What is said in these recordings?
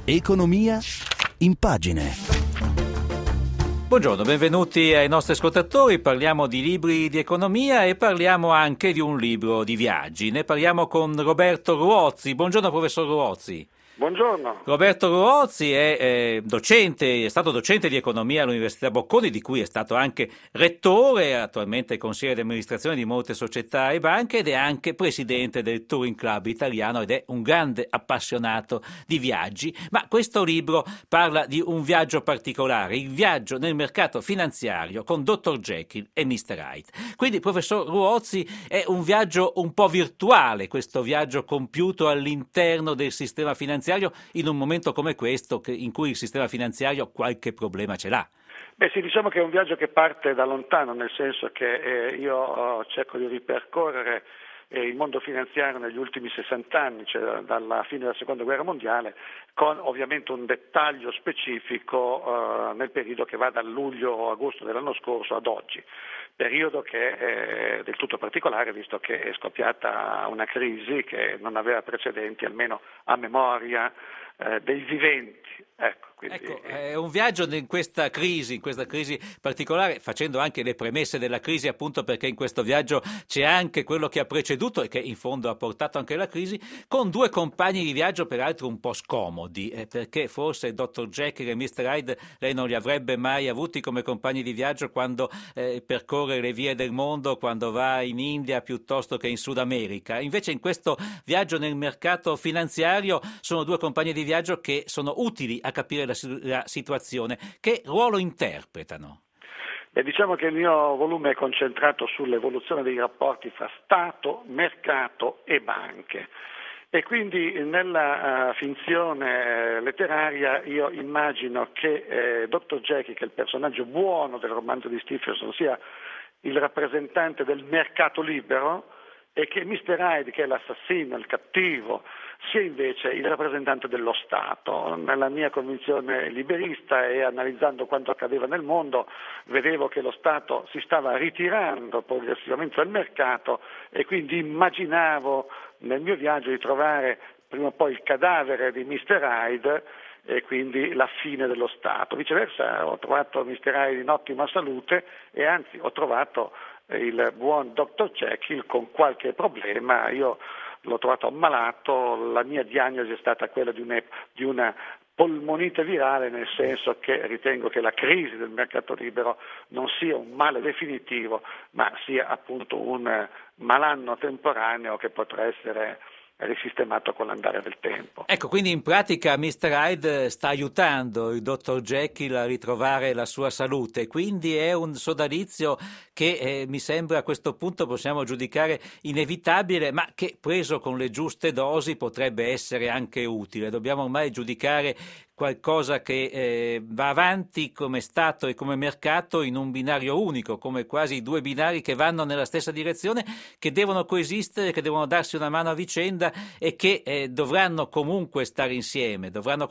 Economia in pagine. Buongiorno, benvenuti ai nostri ascoltatori. Parliamo di libri di economia e parliamo anche di un libro di viaggi. Ne parliamo con Roberto Ruozzi. Buongiorno, professor Ruozzi. Buongiorno. Roberto Ruozzi è stato docente di economia all'Università Bocconi, di cui è stato anche rettore, attualmente consigliere di amministrazione di molte società e banche, ed è anche presidente del Touring Club italiano ed è un grande appassionato di viaggi. Ma questo libro parla di un viaggio particolare, il viaggio nel mercato finanziario con Dr. Jekyll e Mr. Hyde. Quindi, professor Ruozzi, è un viaggio un po' virtuale, questo viaggio compiuto all'interno del sistema finanziario in un momento come questo in cui il sistema finanziario qualche problema ce l'ha. Beh sì, diciamo che è un viaggio che parte da lontano, nel senso che io cerco di ripercorrere il mondo finanziario negli ultimi 60 anni, cioè dalla fine della seconda guerra mondiale, con ovviamente un dettaglio specifico nel periodo che va dal luglio-agosto dell'anno scorso ad oggi, periodo che è del tutto particolare visto che è scoppiata una crisi che non aveva precedenti, almeno a memoria dei viventi. Ecco, è un viaggio in questa crisi particolare, facendo anche le premesse della crisi, appunto perché in questo viaggio c'è anche quello che ha preceduto e che in fondo ha portato anche la crisi, con due compagni di viaggio peraltro un po' scomodi, perché forse Dr. Jekyll e Mr. Hyde lei non li avrebbe mai avuti come compagni di viaggio quando percorre le vie del mondo, quando va in India piuttosto che in Sud America. Invece in questo viaggio nel mercato finanziario sono due compagni di viaggio che sono utili a capire la situazione. Che ruolo interpretano? Diciamo che il mio volume è concentrato sull'evoluzione dei rapporti fra Stato, mercato e banche. E quindi nella finzione letteraria io immagino che Dr. Jekyll, che è il personaggio buono del romanzo di Stephenson, sia il rappresentante del mercato libero, e che Mr. Hyde, che è l'assassino, il cattivo, sia invece il rappresentante dello Stato. Nella mia convinzione liberista e analizzando quanto accadeva nel mondo, vedevo che lo Stato si stava ritirando progressivamente dal mercato e quindi immaginavo nel mio viaggio di trovare prima o poi il cadavere di Mr. Hyde e quindi la fine dello Stato. Viceversa ho trovato Mr. Hyde in ottima salute e anzi ho trovato il buon Dr. Jekyll con qualche problema. Io l'ho trovato ammalato, la mia diagnosi è stata quella di una polmonite virale, nel senso che ritengo che la crisi del mercato libero non sia un male definitivo, ma sia appunto un malanno temporaneo che potrà essere risistemato con l'andare del tempo. Ecco, quindi in pratica Mr. Hyde sta aiutando il Dr. Jekyll a ritrovare la sua salute, quindi è un sodalizio che mi sembra a questo punto possiamo giudicare inevitabile, ma che preso con le giuste dosi potrebbe essere anche utile. Dobbiamo ormai giudicare qualcosa che va avanti come Stato e come mercato in un binario unico, come quasi due binari che vanno nella stessa direzione, che devono coesistere, che devono darsi una mano a vicenda e che dovranno comunque stare insieme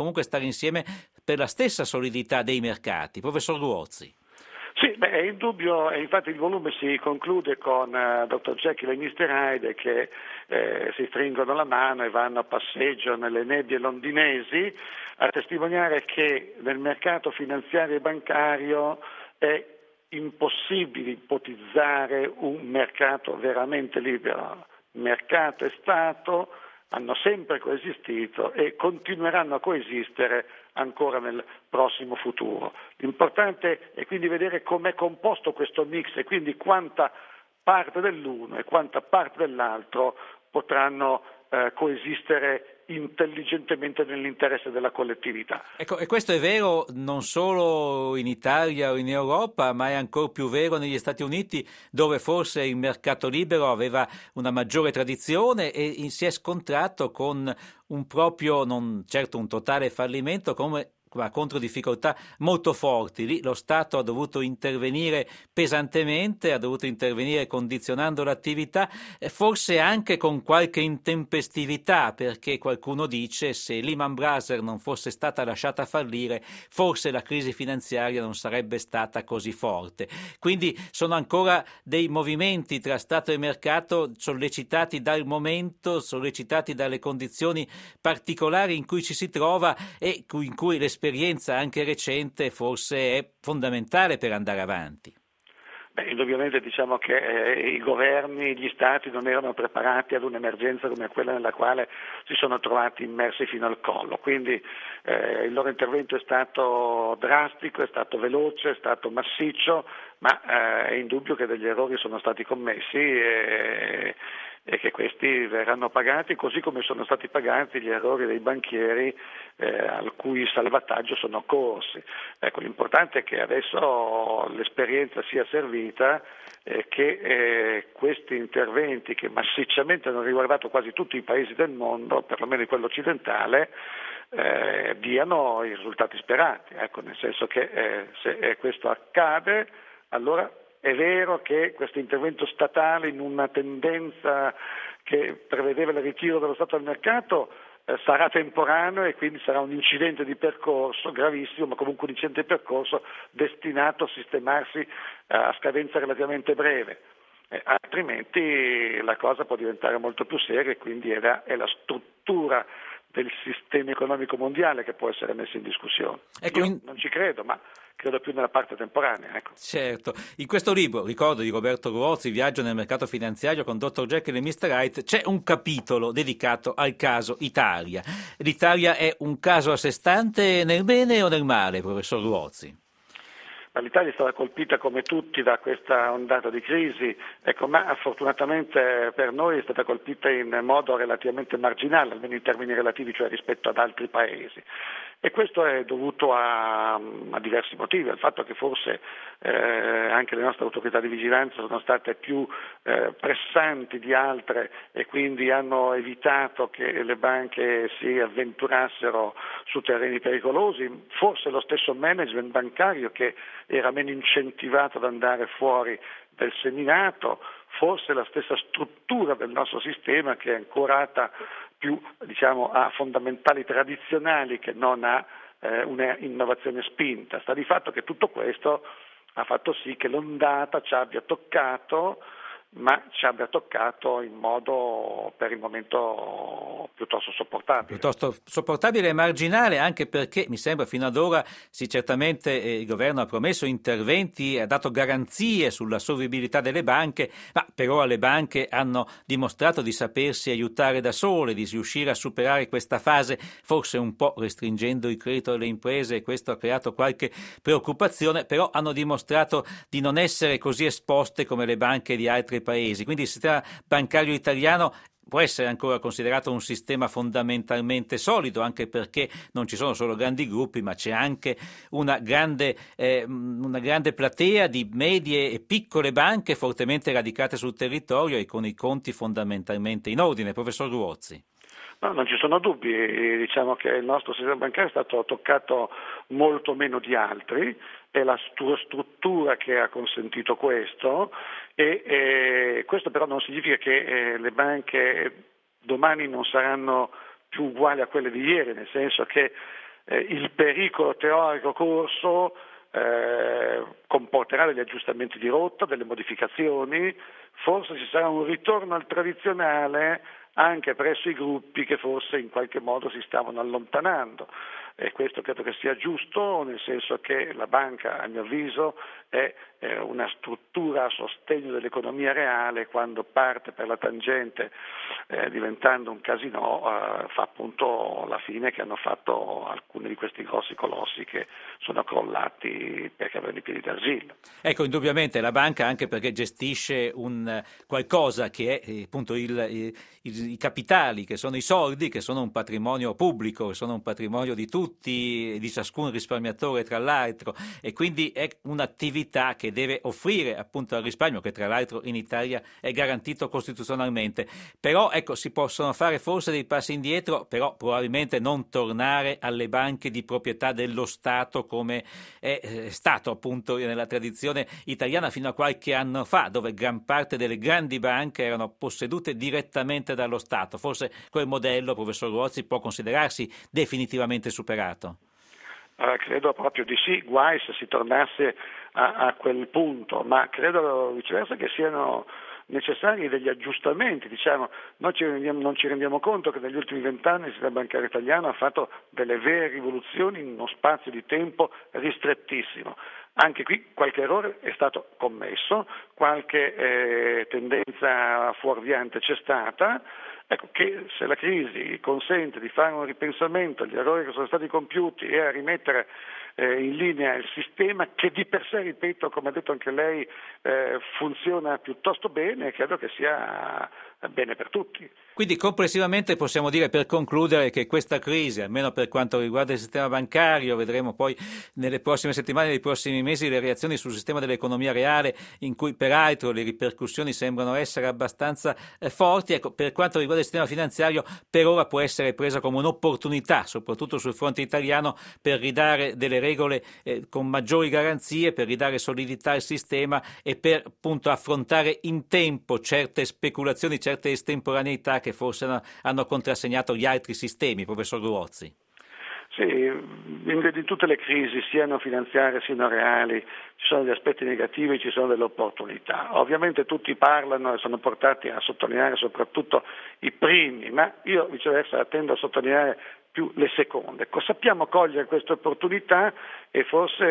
per la stessa solidità dei mercati. Professor Ruozzi. Sì, è indubbio, e infatti il volume si conclude con Dr. Jekyll e Mr. Hyde che si stringono la mano e vanno a passeggio nelle nebbie londinesi, a testimoniare che nel mercato finanziario e bancario è impossibile ipotizzare un mercato veramente libero. Mercato e Stato hanno sempre coesistito e continueranno a coesistere ancora nel prossimo futuro. L'importante è quindi vedere com'è composto questo mix e quindi quanta parte dell'uno e quanta parte dell'altro potranno coesistere intelligentemente nell'interesse della collettività. Ecco, e questo è vero non solo in Italia o in Europa, ma è ancora più vero negli Stati Uniti, dove forse il mercato libero aveva una maggiore tradizione e si è scontrato con un proprio, non certo un totale fallimento, come ma contro difficoltà molto forti. Lì lo Stato ha dovuto intervenire pesantemente, ha dovuto intervenire condizionando l'attività, forse anche con qualche intempestività, perché qualcuno dice se Lehman Brothers non fosse stata lasciata fallire, forse la crisi finanziaria non sarebbe stata così forte. Quindi sono ancora dei movimenti tra Stato e mercato sollecitati dal momento, sollecitati dalle condizioni particolari in cui ci si trova e in cui l'esperienza anche recente forse è fondamentale per andare avanti. Indubbiamente diciamo che i governi, gli stati non erano preparati ad un'emergenza come quella nella quale si sono trovati immersi fino al collo, quindi il loro intervento è stato drastico, è stato veloce, è stato massiccio, ma è indubbio che degli errori sono stati commessi e che questi verranno pagati, così come sono stati pagati gli errori dei banchieri al cui salvataggio sono corsi. Ecco, l'importante è che adesso l'esperienza sia servita e che questi interventi che massicciamente hanno riguardato quasi tutti i paesi del mondo, perlomeno in quello occidentale, diano i risultati sperati. Ecco, nel senso che se questo accade, allora è vero che questo intervento statale in una tendenza che prevedeva il ritiro dello Stato dal mercato sarà temporaneo e quindi sarà un incidente di percorso gravissimo, ma comunque un incidente di percorso destinato a sistemarsi a scadenza relativamente breve. Altrimenti la cosa può diventare molto più seria e quindi è la struttura del sistema economico mondiale che può essere messa in discussione. Ecco, Io non ci credo, ma credo più nella parte temporanea. Ecco. Certo, in questo libro, ricordo di Roberto Ruozzi, Viaggio nel mercato finanziario con Dr. Jekyll e Mr. Hyde, c'è un capitolo dedicato al caso Italia. L'Italia è un caso a sé stante nel bene o nel male, professor Ruozzi? L'Italia è stata colpita come tutti da questa ondata di crisi, ecco, ma fortunatamente per noi è stata colpita in modo relativamente marginale, almeno in termini relativi, cioè rispetto ad altri paesi. E questo è dovuto a diversi motivi, al fatto che forse anche le nostre autorità di vigilanza sono state più pressanti di altre e quindi hanno evitato che le banche si avventurassero su terreni pericolosi, forse lo stesso management bancario che era meno incentivato ad andare fuori del seminato, forse la stessa struttura del nostro sistema che è ancorata più a fondamentali tradizionali che non a una innovazione spinta. Sta di fatto che tutto questo ha fatto sì che l'ondata ci abbia toccato, ma ci abbia toccato in modo per il momento piuttosto sopportabile. Piuttosto sopportabile e marginale, anche perché mi sembra fino ad ora certamente il governo ha promesso interventi, ha dato garanzie sulla solvibilità delle banche, ma per ora le banche hanno dimostrato di sapersi aiutare da sole, di riuscire a superare questa fase, forse un po' restringendo il credito alle imprese, e questo ha creato qualche preoccupazione, però hanno dimostrato di non essere così esposte come le banche di altri paesi, quindi il sistema bancario italiano può essere ancora considerato un sistema fondamentalmente solido, anche perché non ci sono solo grandi gruppi, ma c'è anche una grande platea di medie e piccole banche fortemente radicate sul territorio e con i conti fondamentalmente in ordine. Professor Ruozzi. No, non ci sono dubbi, diciamo che il nostro sistema bancario è stato toccato molto meno di altri, è la struttura che ha consentito questo e questo però non significa che le banche domani non saranno più uguali a quelle di ieri, nel senso che il pericolo teorico corso comporterà degli aggiustamenti di rotta, delle modificazioni, forse ci sarà un ritorno al tradizionale anche presso i gruppi che forse in qualche modo si stavano allontanando e questo credo che sia giusto, nel senso che la banca a mio avviso è una struttura a sostegno dell'economia reale, quando parte per la tangente diventando un casinò fa appunto la fine che hanno fatto alcuni di questi grossi colossi che sono crollati perché avevano i piedi d'argilla. Ecco, indubbiamente la banca, anche perché gestisce un qualcosa che è appunto i capitali, che sono i soldi, che sono un patrimonio pubblico, che sono un patrimonio di tutti, di ciascun risparmiatore tra l'altro, e quindi è un'attività che che deve offrire appunto al risparmio, che tra l'altro in Italia è garantito costituzionalmente. Però ecco, si possono fare forse dei passi indietro, però probabilmente non tornare alle banche di proprietà dello Stato come è stato appunto nella tradizione italiana fino a qualche anno fa, dove gran parte delle grandi banche erano possedute direttamente dallo Stato. Forse quel modello, professor Ruozzi, può considerarsi definitivamente superato. Credo proprio di sì, guai se si tornasse a quel punto, ma credo viceversa che siano necessari degli aggiustamenti. Diciamo, non ci rendiamo conto che negli ultimi 20 anni il sistema bancario italiano ha fatto delle vere rivoluzioni in uno spazio di tempo ristrettissimo. Anche qui qualche errore è stato commesso, qualche tendenza fuorviante c'è stata. Ecco che se la crisi consente di fare un ripensamento agli errori che sono stati compiuti e a rimettere in linea il sistema, che di per sé, ripeto, come ha detto anche lei, funziona piuttosto bene, credo che sia bene per tutti. Quindi complessivamente possiamo dire, per concludere, che questa crisi, almeno per quanto riguarda il sistema bancario, vedremo poi nelle prossime settimane, nei prossimi mesi, le reazioni sul sistema dell'economia reale, in cui peraltro le ripercussioni sembrano essere abbastanza forti. Ecco, per quanto riguarda il sistema finanziario, per ora può essere presa come un'opportunità, soprattutto sul fronte italiano, per ridare delle regole con maggiori garanzie, per ridare solidità al sistema e per appunto affrontare in tempo certe speculazioni, certe estemporaneità che forse hanno contrassegnato gli altri sistemi, professor Ruozzi. Sì, in tutte le crisi, siano finanziarie siano reali, ci sono degli aspetti negativi, ci sono delle opportunità. Ovviamente tutti parlano e sono portati a sottolineare soprattutto i primi, ma io viceversa tendo a sottolineare più le seconde. Sappiamo cogliere queste opportunità e forse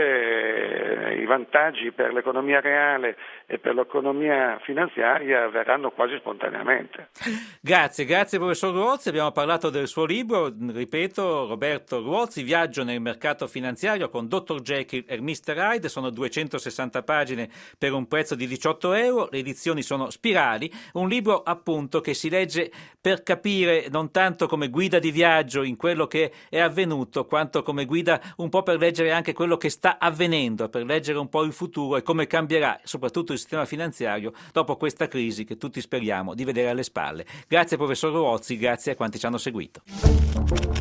i vantaggi per l'economia reale e per l'economia finanziaria verranno quasi spontaneamente. Grazie professor Ruozzi. Abbiamo parlato del suo libro, ripeto, Roberto Ruozzi, Viaggio nel mercato finanziario con Dr. Jekyll e Mr. Hyde. Sono 260 pagine per un prezzo di 18 euro. Le edizioni sono Spirali, un libro appunto che si legge per capire, non tanto come guida di viaggio in quello che è avvenuto, quanto come guida un po' per leggere anche quello che sta avvenendo, per leggere un po' il futuro e come cambierà soprattutto il sistema finanziario dopo questa crisi che tutti speriamo di vedere alle spalle. Grazie professor Ruozzi, grazie a quanti ci hanno seguito.